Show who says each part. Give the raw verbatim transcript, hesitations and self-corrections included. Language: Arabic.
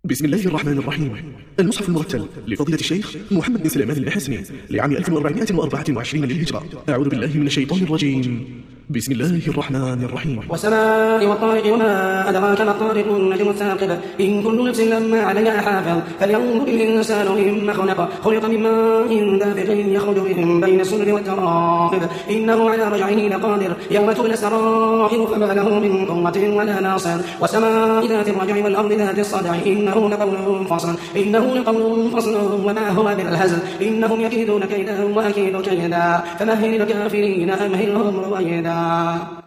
Speaker 1: بسم الله الرحمن الرحيم. المصحف المرتل لفضيلة الشيخ محمد بن سليمان المحسني لعام ألف وأربعمائة وأربعة وعشرين للهجرة. أعوذ بالله من الشيطان الرجيم. بسم الله الرحمن الرحيم.
Speaker 2: والسماء والطارق وما أدراك ما الطارق النجم الثاقب إن كل نفس لما عليها حافظ فلينظر الإنسان مما خلق خلق من ماء دافق يخرج من بين الصلب والترائب إنه على رجعه لقادر يوم تبلى السرائر فما له من قوة ولا ناصر والسماء ذات الرجع والأرض ذات الصدع إنه لقول فصل إنه لقول فصل وما هو بالهزل إنهم يكيدون كيدا وأكيد كيدا فمهل الكافرين أمهلهم رويدا.